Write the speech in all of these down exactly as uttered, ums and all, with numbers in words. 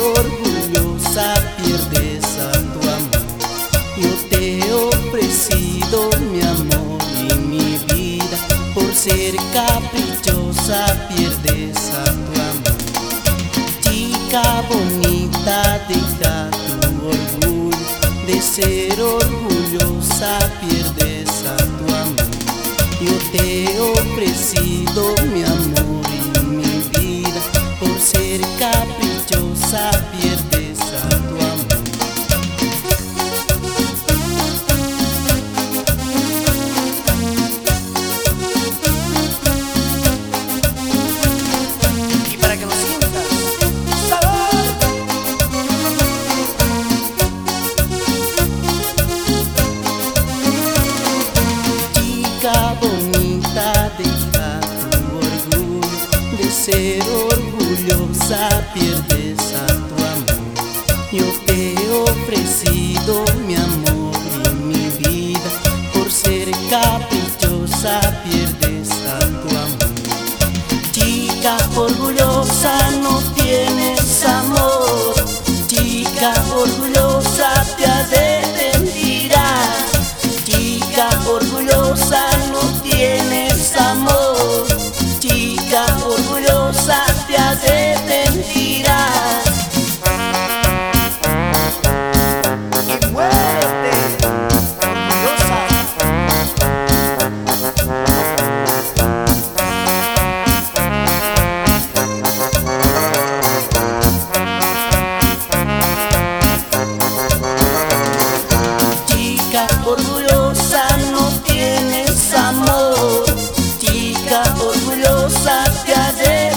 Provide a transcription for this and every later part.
orgullosa pierdes a tu amor. Yo te he ofrecido mi amor y mi vida. Por ser caprichosa pierdes a tu amor. Chica bonita, deja tu orgullo. De ser orgullosa pierdes a tu amor. Yo te he ofrecido mi amor y mi vida. Por ser caprichosa pierdes a tu amor. Y para que lo sientas, ¡sabor! Chica bonita, deja tu orgullo. De ser orgullosa pierdes a tu amor. Yo te he ofrecido mi amor y mi vida. Por ser caprichosa pierdes a tu amor. Chica orgullosa, no tienes amor. Chica orgullosa, te arrepentirás. Chica orgullosa, no tienes amor. Chica orgullosa, te arrepentirás. Y muérete, orgullosa. Chica orgullosa, no tienes amor. Chica orgullosa, te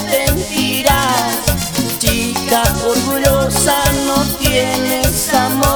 arrepentirás. Chica orgullosa, no tienes amor.